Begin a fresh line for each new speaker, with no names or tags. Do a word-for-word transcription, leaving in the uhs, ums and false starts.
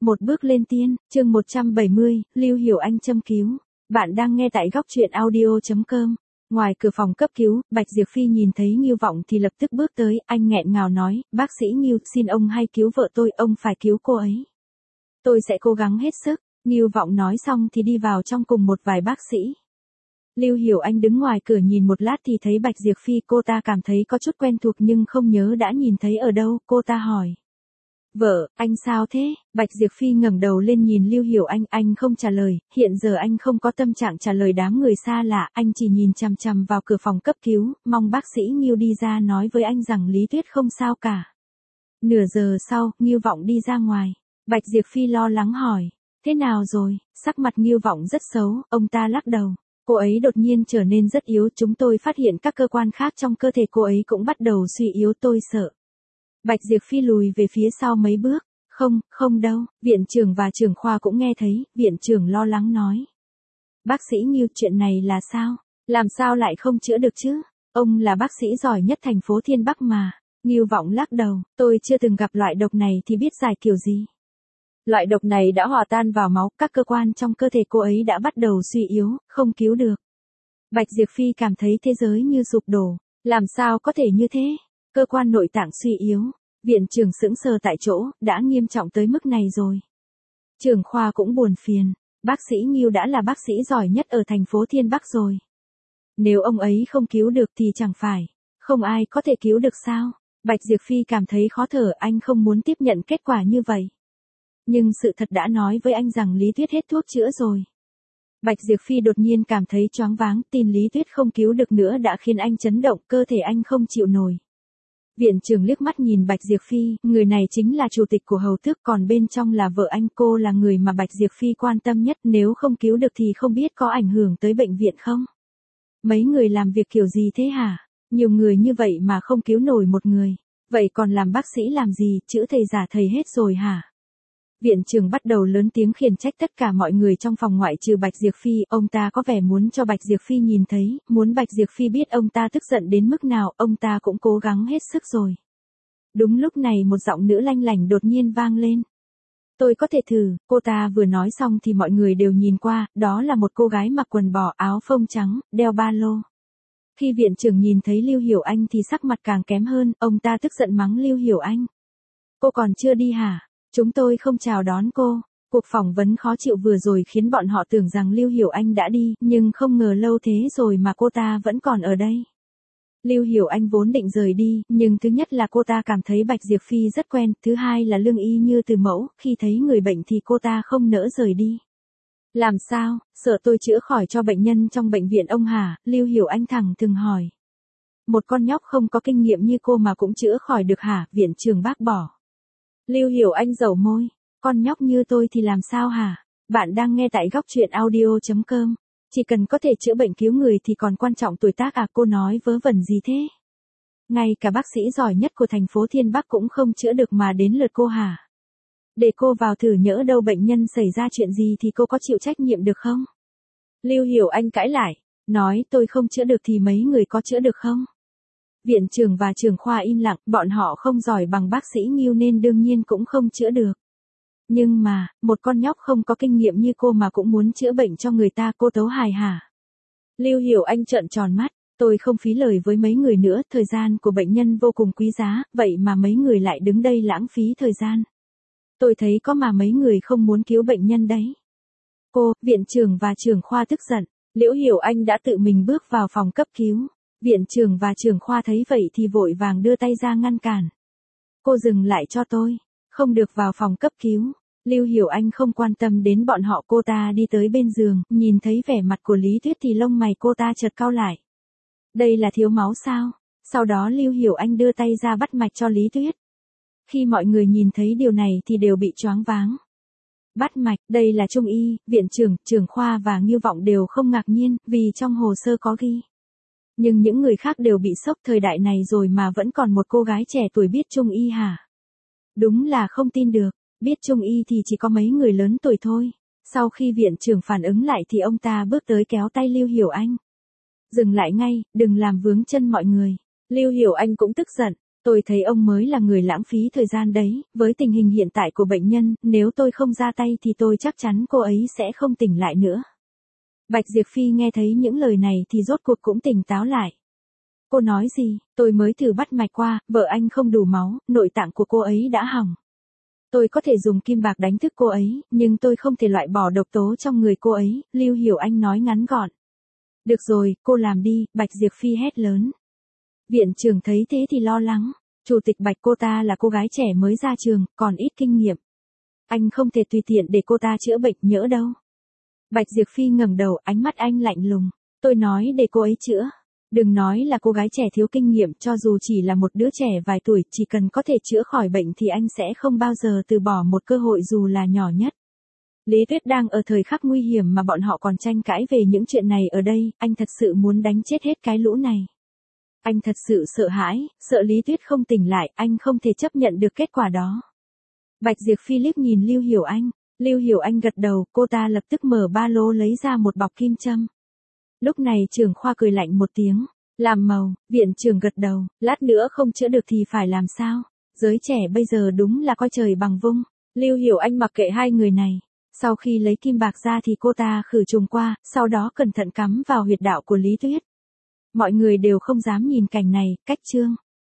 Một bước lên tiên, chương một trăm bảy mươi, Lưu Hiểu Anh châm cứu. Bạn đang nghe tại góc truyện audio chấm com. Ngoài cửa phòng cấp cứu, Bạch Diệp Phi nhìn thấy Ngưu Vọng thì lập tức bước tới, anh nghẹn ngào nói, bác sĩ Ngưu, xin ông hay cứu vợ tôi, ông phải cứu cô ấy. Tôi sẽ cố gắng hết sức. Ngưu Vọng nói xong thì đi vào trong cùng một vài bác sĩ. Lưu Hiểu Anh đứng ngoài cửa nhìn một lát thì thấy Bạch Diệp Phi, cô ta cảm thấy có chút quen thuộc nhưng không nhớ đã nhìn thấy ở đâu, cô ta hỏi. Vợ, anh sao thế? Bạch Diệp Phi ngẩng đầu lên nhìn Lưu Hiểu Anh, anh không trả lời, hiện giờ anh không có tâm trạng trả lời đám người xa lạ, anh chỉ nhìn chằm chằm vào cửa phòng cấp cứu, mong bác sĩ Ngưu đi ra nói với anh rằng Lý Tuyết không sao cả. Nửa giờ sau, Ngưu Vọng đi ra ngoài. Bạch Diệp Phi lo lắng hỏi, thế nào rồi? Sắc mặt Ngưu Vọng rất xấu, ông ta lắc đầu. Cô ấy đột nhiên trở nên rất yếu, chúng tôi phát hiện các cơ quan khác trong cơ thể cô ấy cũng bắt đầu suy yếu, tôi sợ. Bạch Diệp Phi lùi về phía sau mấy bước, không, không đâu, viện trưởng và trưởng khoa cũng nghe thấy, viện trưởng lo lắng nói. Bác sĩ Ngưu, chuyện này là sao? Làm sao lại không chữa được chứ? Ông là bác sĩ giỏi nhất thành phố Thiên Bắc mà. Ngưu Vọng lắc đầu, tôi chưa từng gặp loại độc này thì biết giải kiểu gì. Loại độc này đã hòa tan vào máu, các cơ quan trong cơ thể cô ấy đã bắt đầu suy yếu, không cứu được. Bạch Diệp Phi cảm thấy thế giới như sụp đổ, làm sao có thể như thế? Cơ quan nội tạng suy yếu, viện trưởng sững sờ tại chỗ, đã nghiêm trọng tới mức này rồi. Trưởng khoa cũng buồn phiền, bác sĩ Ngưu đã là bác sĩ giỏi nhất ở thành phố Thiên Bắc rồi. Nếu ông ấy không cứu được thì chẳng phải, không ai có thể cứu được sao? Bạch Diệp Phi cảm thấy khó thở, anh không muốn tiếp nhận kết quả như vậy. Nhưng sự thật đã nói với anh rằng Lý Tuyết hết thuốc chữa rồi. Bạch Diệp Phi đột nhiên cảm thấy choáng váng, tin Lý Tuyết không cứu được nữa đã khiến anh chấn động, cơ thể anh không chịu nổi. Viện trưởng liếc mắt nhìn Bạch Diệp Phi, người này chính là chủ tịch của Hầu Tước, còn bên trong là vợ anh, cô là người mà Bạch Diệp Phi quan tâm nhất, nếu không cứu được thì không biết có ảnh hưởng tới bệnh viện không? Mấy người làm việc kiểu gì thế hả? Nhiều người như vậy mà không cứu nổi một người, vậy còn làm bác sĩ làm gì, chữ thầy giả thầy hết rồi hả? Viện trưởng bắt đầu lớn tiếng khiển trách tất cả mọi người trong phòng ngoại trừ Bạch Diệp Phi, ông ta có vẻ muốn cho Bạch Diệp Phi nhìn thấy, muốn Bạch Diệp Phi biết ông ta tức giận đến mức nào, ông ta cũng cố gắng hết sức rồi. Đúng lúc này một giọng nữ lanh lảnh đột nhiên vang lên. Tôi có thể thử, cô ta vừa nói xong thì mọi người đều nhìn qua, đó là một cô gái mặc quần bò áo phông trắng, đeo ba lô. Khi viện trưởng nhìn thấy Lưu Hiểu Anh thì sắc mặt càng kém hơn, ông ta tức giận mắng Lưu Hiểu Anh. Cô còn chưa đi hả? Chúng tôi không chào đón cô. Cuộc phỏng vấn khó chịu vừa rồi khiến bọn họ tưởng rằng Lưu Hiểu Anh đã đi, nhưng không ngờ lâu thế rồi mà cô ta vẫn còn ở đây. Lưu Hiểu Anh vốn định rời đi, nhưng thứ nhất là cô ta cảm thấy Bạch Diệp Phi rất quen, thứ hai là lương y như từ mẫu, khi thấy người bệnh thì cô ta không nỡ rời đi. Làm sao, sợ tôi chữa khỏi cho bệnh nhân trong bệnh viện ông hả? Lưu Hiểu Anh thẳng thừng hỏi. Một con nhóc không có kinh nghiệm như cô mà cũng chữa khỏi được hả? Viện trưởng bác bỏ. Lưu Hiểu Anh dẩu môi, con nhóc như tôi thì làm sao hả? Bạn đang nghe tại góc truyện audio chấm com. Chỉ cần có thể chữa bệnh cứu người thì còn quan trọng tuổi tác à, cô nói vớ vẩn gì thế? Ngay cả bác sĩ giỏi nhất của thành phố Thiên Bắc cũng không chữa được mà đến lượt cô hả? Để cô vào thử, nhỡ đâu bệnh nhân xảy ra chuyện gì thì cô có chịu trách nhiệm được không? Lưu Hiểu Anh cãi lại, nói tôi không chữa được thì mấy người có chữa được không? Viện trưởng và trưởng khoa im lặng, bọn họ không giỏi bằng bác sĩ Ngưu nên đương nhiên cũng không chữa được. Nhưng mà, một con nhóc không có kinh nghiệm như cô mà cũng muốn chữa bệnh cho người ta, cô tấu hài hả? Lưu Hiểu Anh trợn tròn mắt, tôi không phí lời với mấy người nữa, thời gian của bệnh nhân vô cùng quý giá, vậy mà mấy người lại đứng đây lãng phí thời gian. Tôi thấy có mà mấy người không muốn cứu bệnh nhân đấy. Cô, viện trưởng và trưởng khoa tức giận, Liễu Hiểu Anh đã tự mình bước vào phòng cấp cứu. Viện trưởng và trưởng khoa thấy vậy thì vội vàng đưa tay ra ngăn cản. Cô dừng lại cho tôi, không được vào phòng cấp cứu. Lưu Hiểu Anh không quan tâm đến bọn họ, cô ta đi tới bên giường, nhìn thấy vẻ mặt của Lý Tuyết thì lông mày cô ta chợt cau lại. Đây là thiếu máu sao? Sau đó Lưu Hiểu Anh đưa tay ra bắt mạch cho Lý Tuyết. Khi mọi người nhìn thấy điều này thì đều bị choáng váng. Bắt mạch, đây là trung y, viện trưởng, trưởng khoa và Ngưu Vọng đều không ngạc nhiên, vì trong hồ sơ có ghi. Nhưng những người khác đều bị sốc, thời đại này rồi mà vẫn còn một cô gái trẻ tuổi biết trung y hả? Đúng là không tin được, biết trung y thì chỉ có mấy người lớn tuổi thôi. Sau khi viện trưởng phản ứng lại thì ông ta bước tới kéo tay Lưu Hiểu Anh. Dừng lại ngay, đừng làm vướng chân mọi người. Lưu Hiểu Anh cũng tức giận, Tôi thấy ông mới là người lãng phí thời gian đấy, với tình hình hiện tại của bệnh nhân, nếu tôi không ra tay thì tôi chắc chắn cô ấy sẽ không tỉnh lại nữa. Bạch Diệp Phi nghe thấy những lời này thì rốt cuộc cũng tỉnh táo lại. Cô nói gì, tôi mới thử bắt mạch qua, vợ anh không đủ máu, nội tạng của cô ấy đã hỏng. Tôi có thể dùng kim bạc đánh thức cô ấy, nhưng tôi không thể loại bỏ độc tố trong người cô ấy, Lưu Hiểu Anh nói ngắn gọn. Được rồi, cô làm đi, Bạch Diệp Phi hét lớn. Viện trưởng thấy thế thì lo lắng. Chủ tịch Bạch cô ta là cô gái trẻ mới ra trường, còn ít kinh nghiệm. Anh không thể tùy tiện để cô ta chữa bệnh nhỡ đâu. Bạch Diệp Phi ngẩng đầu, ánh mắt anh lạnh lùng. Tôi nói để cô ấy chữa. Đừng nói là cô gái trẻ thiếu kinh nghiệm, cho dù chỉ là một đứa trẻ vài tuổi, chỉ cần có thể chữa khỏi bệnh thì anh sẽ không bao giờ từ bỏ một cơ hội dù là nhỏ nhất. Lý Tuyết đang ở thời khắc nguy hiểm mà bọn họ còn tranh cãi về những chuyện này ở đây, anh thật sự muốn đánh chết hết cái lũ này. Anh thật sự sợ hãi, sợ Lý Tuyết không tỉnh lại, anh không thể chấp nhận được kết quả đó. Bạch Diệp Phi liếc nhìn Lưu Hiểu Anh, Lưu Hiểu Anh gật đầu, cô ta lập tức mở ba lô lấy ra một bọc kim châm. Lúc này trưởng khoa cười lạnh một tiếng, làm màu, viện trưởng gật đầu, lát nữa không chữa được thì phải làm sao? Giới trẻ bây giờ đúng là coi trời bằng vung. Lưu Hiểu Anh mặc kệ hai người này. Sau khi lấy kim bạc ra thì cô ta khử trùng qua, sau đó cẩn thận cắm vào huyệt đạo của Lý Tuyết. Mọi người đều không dám nhìn cảnh này, cách chương.